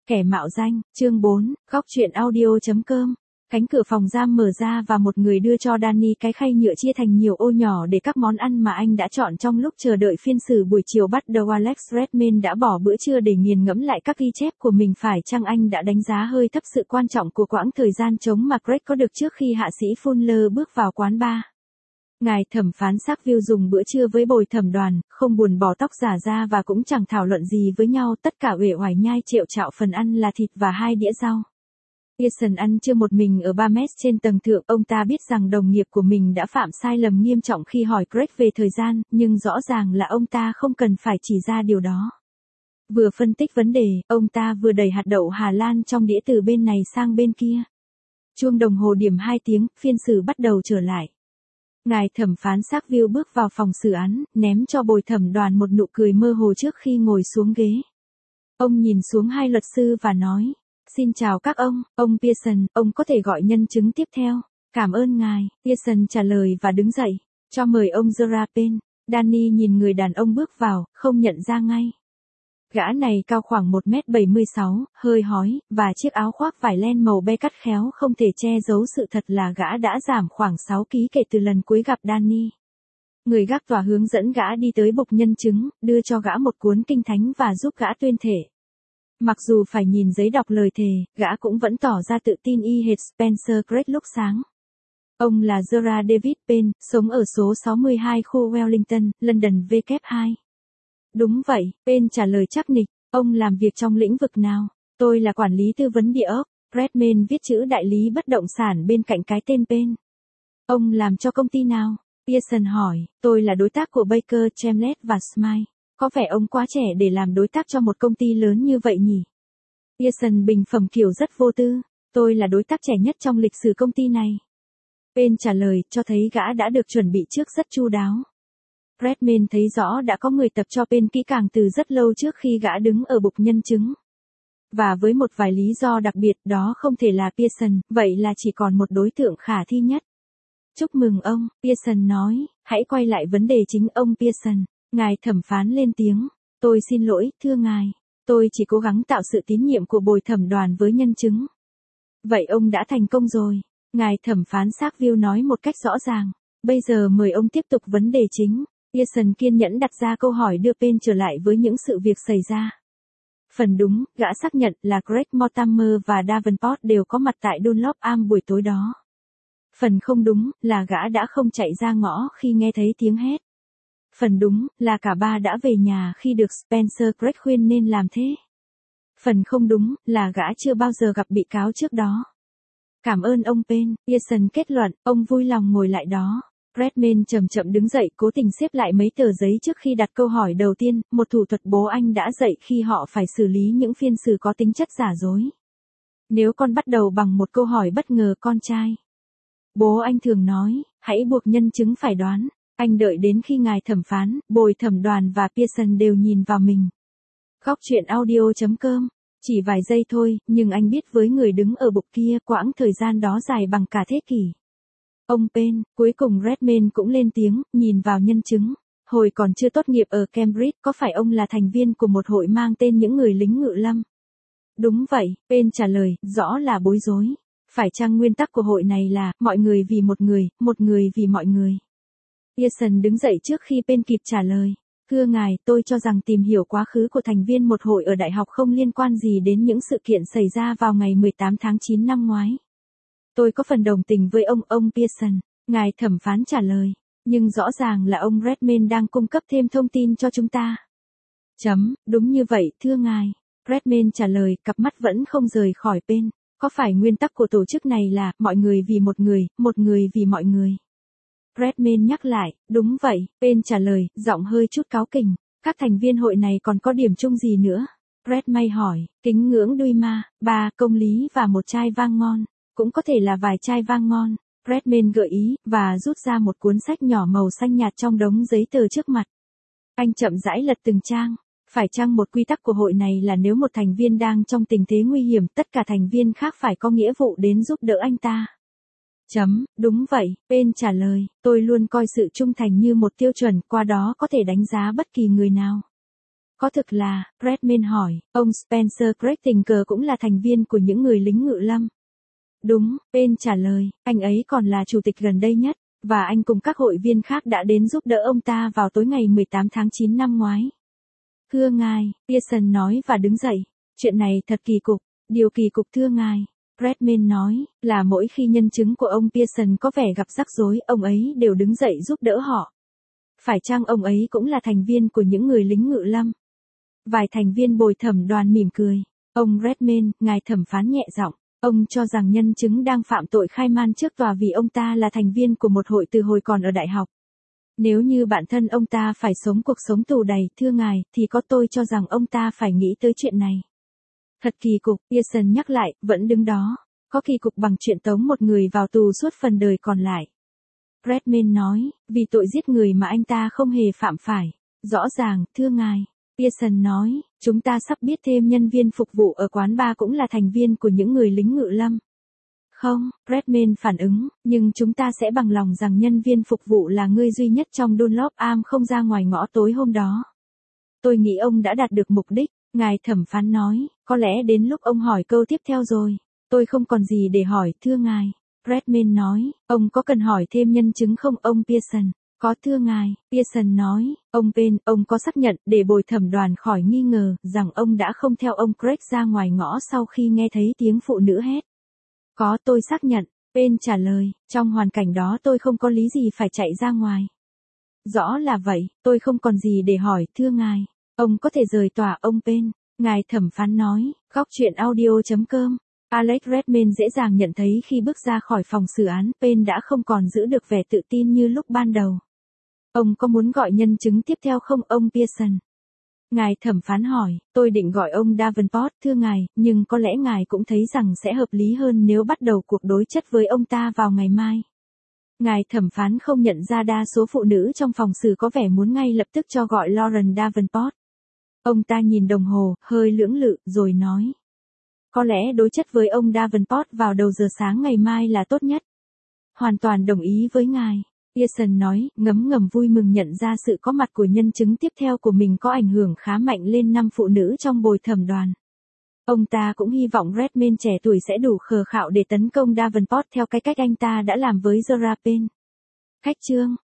Kẻ mạo danh, chương 4, góc truyện audio.com. Cánh cửa phòng giam mở ra và một người đưa cho Danny cái khay nhựa chia thành nhiều ô nhỏ để các món ăn mà anh đã chọn trong lúc chờ đợi phiên xử buổi chiều bắt đầu. Alex Redmayne đã bỏ bữa trưa để nghiền ngẫm lại các ghi chép của mình, phải chăng anh đã đánh giá hơi thấp sự quan trọng của quãng thời gian trống mà Greg có được trước khi hạ sĩ Fuller bước vào quán bar. Ngài thẩm phán Sackville dùng bữa trưa với bồi thẩm đoàn, không buồn bỏ tóc giả ra và cũng chẳng thảo luận gì với nhau, tất cả uể oải nhai triệu chạo phần ăn là thịt và 2 đĩa rau. Pearson ăn trưa một mình ở bar mess trên tầng thượng, ông ta biết rằng đồng nghiệp của mình đã phạm sai lầm nghiêm trọng khi hỏi Greg về thời gian, nhưng rõ ràng là ông ta không cần phải chỉ ra điều đó. Vừa phân tích vấn đề, ông ta vừa đẩy hạt đậu Hà Lan trong đĩa từ bên này sang bên kia. Chuông đồng hồ điểm 2 tiếng, phiên xử bắt đầu trở lại. Ngài thẩm phán Sackville bước vào phòng xử án, ném cho bồi thẩm đoàn một nụ cười mơ hồ trước khi ngồi xuống ghế. Ông nhìn xuống hai luật sư và nói, xin chào các ông Pearson, ông có thể gọi nhân chứng tiếp theo. Cảm ơn ngài, Pearson trả lời và đứng dậy, cho mời ông Zora Payne. Danny nhìn người đàn ông bước vào, không nhận ra ngay. Gã này cao khoảng 1m76, hơi hói, và chiếc áo khoác vải len màu be cắt khéo không thể che giấu sự thật là gã đã giảm khoảng 6 kg kể từ lần cuối gặp Danny. Người gác tòa hướng dẫn gã đi tới bục nhân chứng, đưa cho gã một cuốn kinh thánh và giúp gã tuyên thể. Mặc dù phải nhìn giấy đọc lời thề, gã cũng vẫn tỏ ra tự tin y hệt Spencer Gregg lúc sáng. Ông là Zora David Payne, sống ở số 62 khu Wellington, London W2. Đúng vậy, Payne trả lời chắc nịch. Ông làm việc trong lĩnh vực nào? Tôi là quản lý tư vấn địa ốc. Redmayne viết chữ đại lý bất động sản bên cạnh cái tên Payne. Ông làm cho công ty nào? Pearson hỏi. Tôi là đối tác của Baker, Chamlet và Smythe. Có vẻ ông quá trẻ để làm đối tác cho một công ty lớn như vậy nhỉ? Pearson bình phẩm kiểu rất vô tư. Tôi là đối tác trẻ nhất trong lịch sử công ty này. Payne trả lời, cho thấy gã đã được chuẩn bị trước rất chu đáo. Redmayne thấy rõ đã có người tập cho Payne kỹ càng từ rất lâu trước khi gã đứng ở bục nhân chứng. Và với một vài lý do đặc biệt, đó không thể là Pearson, vậy là chỉ còn một đối tượng khả thi nhất. Chúc mừng ông, Pearson nói, hãy quay lại vấn đề chính ông Pearson. Ngài thẩm phán lên tiếng. Tôi xin lỗi, thưa ngài. Tôi chỉ cố gắng tạo sự tín nhiệm của bồi thẩm đoàn với nhân chứng. Vậy ông đã thành công rồi. Ngài thẩm phán Sackville nói một cách rõ ràng. Bây giờ mời ông tiếp tục vấn đề chính. Pearson kiên nhẫn đặt ra câu hỏi đưa Payne trở lại với những sự việc xảy ra. Phần đúng, gã xác nhận là Greg Mortimer và Davenport đều có mặt tại Dunlop Arm buổi tối đó. Phần không đúng, là gã đã không chạy ra ngõ khi nghe thấy tiếng hét. Phần đúng, là cả ba đã về nhà khi được Spencer Gregg khuyên nên làm thế. Phần không đúng, là gã chưa bao giờ gặp bị cáo trước đó. Cảm ơn ông Payne, Pearson kết luận, ông vui lòng ngồi lại đó. Redmayne chậm chậm đứng dậy, cố tình xếp lại mấy tờ giấy trước khi đặt câu hỏi đầu tiên, một thủ thuật bố anh đã dạy khi họ phải xử lý những phiên xử có tính chất giả dối. Nếu con bắt đầu bằng một câu hỏi bất ngờ con trai. Bố anh thường nói, hãy buộc nhân chứng phải đoán. Anh đợi đến khi ngài thẩm phán, bồi thẩm đoàn và Pearson đều nhìn vào mình. Góc truyện audio.com. Chỉ vài giây thôi, nhưng anh biết với người đứng ở bục kia, quãng thời gian đó dài bằng cả thế kỷ. Ông Payne, cuối cùng Redmayne cũng lên tiếng, nhìn vào nhân chứng. Hồi còn chưa tốt nghiệp ở Cambridge, có phải ông là thành viên của một hội mang tên những người lính ngự lâm? Đúng vậy, Payne trả lời, rõ là bối rối. Phải chăng nguyên tắc của hội này là, mọi người vì một người vì mọi người? Pearson đứng dậy trước khi Payne kịp trả lời. Thưa ngài, tôi cho rằng tìm hiểu quá khứ của thành viên một hội ở đại học không liên quan gì đến những sự kiện xảy ra vào ngày 18 tháng 9 năm ngoái. Tôi có phần đồng tình với ông Pearson, ngài thẩm phán trả lời. Nhưng rõ ràng là ông Redmayne đang cung cấp thêm thông tin cho chúng ta. Đúng như vậy, thưa ngài. Redmayne trả lời, cặp mắt vẫn không rời khỏi Payne. Có phải nguyên tắc của tổ chức này là, mọi người vì một người vì mọi người? Redmayne nhắc lại, đúng vậy, Payne trả lời, giọng hơi chút cáu kỉnh. Các thành viên hội này còn có điểm chung gì nữa? Redmayne hỏi, kính ngưỡng Duyma, 3 công lý và một chai vang ngon. Cũng có thể là vài chai vang ngon. Redmayne gợi ý, và rút ra một cuốn sách nhỏ màu xanh nhạt trong đống giấy tờ trước mặt. Anh chậm rãi lật từng trang. Phải chăng một quy tắc của hội này là nếu một thành viên đang trong tình thế nguy hiểm, tất cả thành viên khác phải có nghĩa vụ đến giúp đỡ anh ta? Đúng vậy, Payne trả lời, tôi luôn coi sự trung thành như một tiêu chuẩn, qua đó có thể đánh giá bất kỳ người nào. Có thực là, Redmayne hỏi, ông Spencer Crattinger cũng là thành viên của những người lính ngự lâm. Đúng, Payne trả lời, anh ấy còn là chủ tịch gần đây nhất, và anh cùng các hội viên khác đã đến giúp đỡ ông ta vào tối ngày 18 tháng 9 năm ngoái. Thưa ngài, Pearson nói và đứng dậy. Chuyện này thật kỳ cục. Điều kỳ cục thưa ngài, Redmayne nói, là mỗi khi nhân chứng của ông Pearson có vẻ gặp rắc rối, ông ấy đều đứng dậy giúp đỡ họ. Phải chăng ông ấy cũng là thành viên của những người lính ngự lâm? Vài thành viên bồi thẩm đoàn mỉm cười. Ông Redmayne, ngài thẩm phán nhẹ giọng. Ông cho rằng nhân chứng đang phạm tội khai man trước tòa vì ông ta là thành viên của một hội từ hồi còn ở đại học. Nếu như bản thân ông ta phải sống cuộc sống tù đầy, thưa ngài, thì có tôi cho rằng ông ta phải nghĩ tới chuyện này. Thật kỳ cục, Pearson nhắc lại, vẫn đứng đó. Có kỳ cục bằng chuyện tống một người vào tù suốt phần đời còn lại. Redmayne nói, vì tội giết người mà anh ta không hề phạm phải. Rõ ràng, thưa ngài. Pearson nói, chúng ta sắp biết thêm nhân viên phục vụ ở quán bar cũng là thành viên của những người lính ngự lâm. Không, Redmayne phản ứng, nhưng chúng ta sẽ bằng lòng rằng nhân viên phục vụ là người duy nhất trong Dunlop Arm không ra ngoài ngõ tối hôm đó. Tôi nghĩ ông đã đạt được mục đích, ngài thẩm phán nói, có lẽ đến lúc ông hỏi câu tiếp theo rồi. Tôi không còn gì để hỏi, thưa ngài. Redmayne nói, ông có cần hỏi thêm nhân chứng không ông Pearson? Có thưa ngài, Pearson nói, ông Payne, ông có xác nhận để bồi thẩm đoàn khỏi nghi ngờ rằng ông đã không theo ông Craig ra ngoài ngõ sau khi nghe thấy tiếng phụ nữ hét. Có, tôi xác nhận, Payne trả lời, trong hoàn cảnh đó tôi không có lý gì phải chạy ra ngoài. Rõ là vậy, tôi không còn gì để hỏi, thưa ngài. Ông có thể rời tòa ông Payne, ngài thẩm phán nói, góc chuyện audio.com. Alex Redmayne dễ dàng nhận thấy khi bước ra khỏi phòng xử án, Payne đã không còn giữ được vẻ tự tin như lúc ban đầu. Ông có muốn gọi nhân chứng tiếp theo không ông Pearson? Ngài thẩm phán hỏi, tôi định gọi ông Davenport thưa ngài, nhưng có lẽ ngài cũng thấy rằng sẽ hợp lý hơn nếu bắt đầu cuộc đối chất với ông ta vào ngày mai. Ngài thẩm phán không nhận ra đa số phụ nữ trong phòng xử có vẻ muốn ngay lập tức cho gọi Lauren Davenport. Ông ta nhìn đồng hồ, hơi lưỡng lự, rồi nói. Có lẽ đối chất với ông Davenport vào đầu giờ sáng ngày mai là tốt nhất. Hoàn toàn đồng ý với ngài. Pearson nói, ngấm ngầm vui mừng nhận ra sự có mặt của nhân chứng tiếp theo của mình có ảnh hưởng khá mạnh lên 5 phụ nữ trong bồi thẩm đoàn. Ông ta cũng hy vọng Redmayne trẻ tuổi sẽ đủ khờ khạo để tấn công Davenport theo cái cách anh ta đã làm với Zora Payne. Khách chương